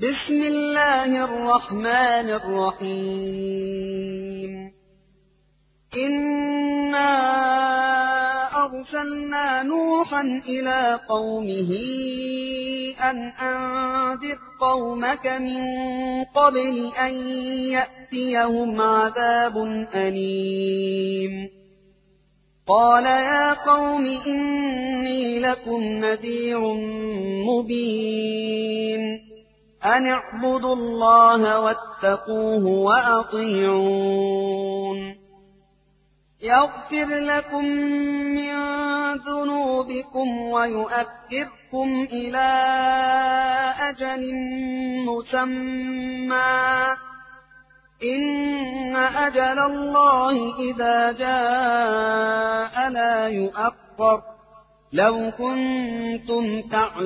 بسم الله الرحمن الرحيم إنا أرسلنا نوحا إلى قومه أن أنذر قومك من قبل أن يأتيهم عذاب أليم قال يا قوم إني لكم نذير مبين أن اعبدوا الله واتقوه وأطيعون يغفر لكم من ذنوبكم ويؤخركم إلى أجل مسمى إن أجل الله إذا جاء لا يؤخر لو كنتم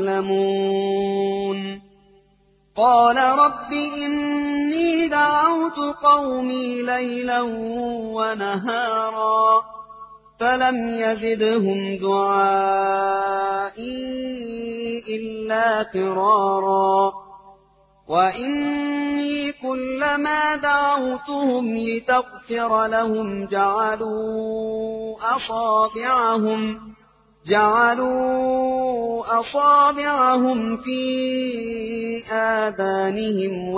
تعلمون قال رب إني دعوت قومي ليلا ونهارا فلم يزدهم دعائي إلا فرارا وإني كلما دعوتهم لتغفر لهم جعلوا أصابعهم في آذانهم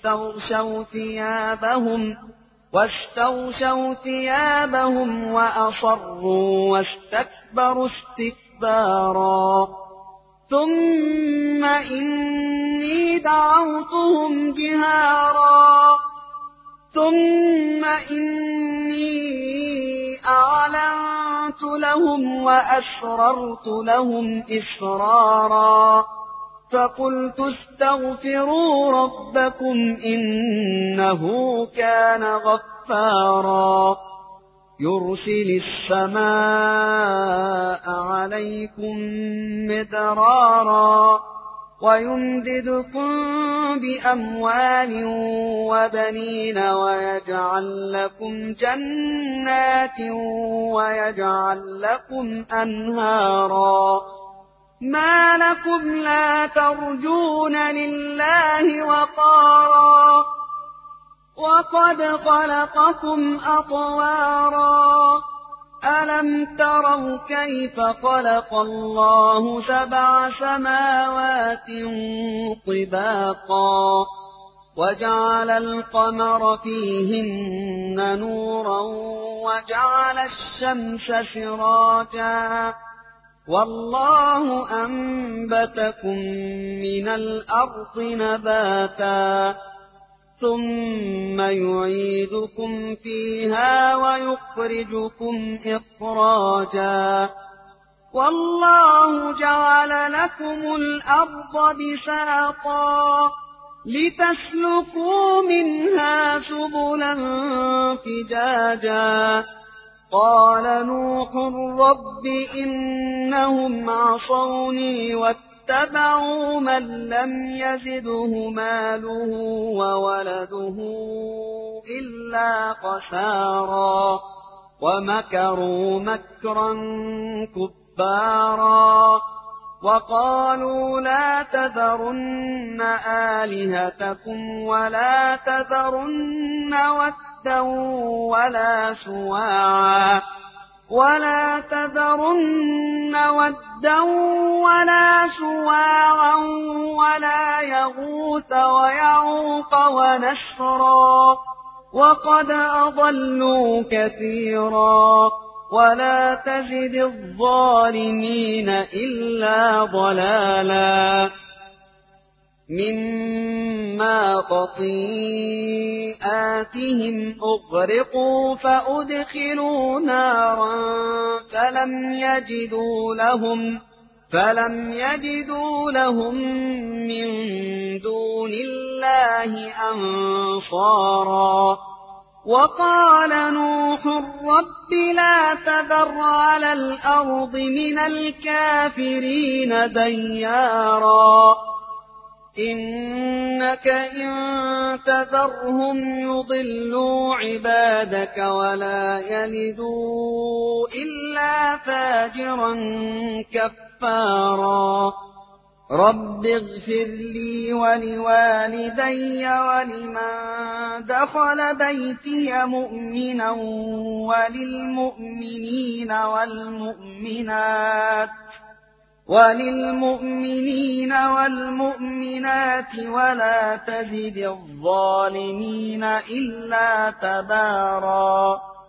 واستغشوا ثيابهم وأصروا واستكبروا استكبارا ثم إني دعوتهم جهارا ثم إني أعلنت لهم وأسررت لهم إسرارا فقلت استغفروا ربكم إنه كان غفارا يرسل السماء عليكم مدرارا ويمددكم بأموال وبنين ويجعل لكم جنات ويجعل لكم أنهارا ما لكم لا ترجون لله وقارا وقد خلقكم أطوارا ألم تروا كيف خلق الله 7 سماوات طباقا وجعل القمر فيهن نورا وجعل الشمس سراجا والله أنبتكم من الأرض نباتا ثم يعيدكم فيها ويخرجكم إخراجا والله جعل لكم الأرض بساطا لتسلكوا منها سبلا فجاجا قال نوح رب إنهم عصوني واتبعوا من لم يزده ماله وولده إلا خسارا ومكروا مكرا كبارا وقالوا لا تذرن آلهتكم ولا تذرن ودا ولا سواعا ولا يغوث ويعوق ونسرا وقد أضلوا كثيرا ولا تزد الظالمين إلا ضلالا مما خطيئاتهم أغرقوا فأدخلوا نارا فلم يجدوا لهم من دون الله أنصارا وقال نوح رب لا تذر على الأرض من الكافرين ديارا إنك إن تذرهم يضلوا عبادك ولا يلدوا إلا فاجرا كفارا رب اغفر لي ولوالدي ولمن دخل بيتي مؤمنا وللمؤمنين والمؤمنات ولا تزد الظالمين إلا تبارا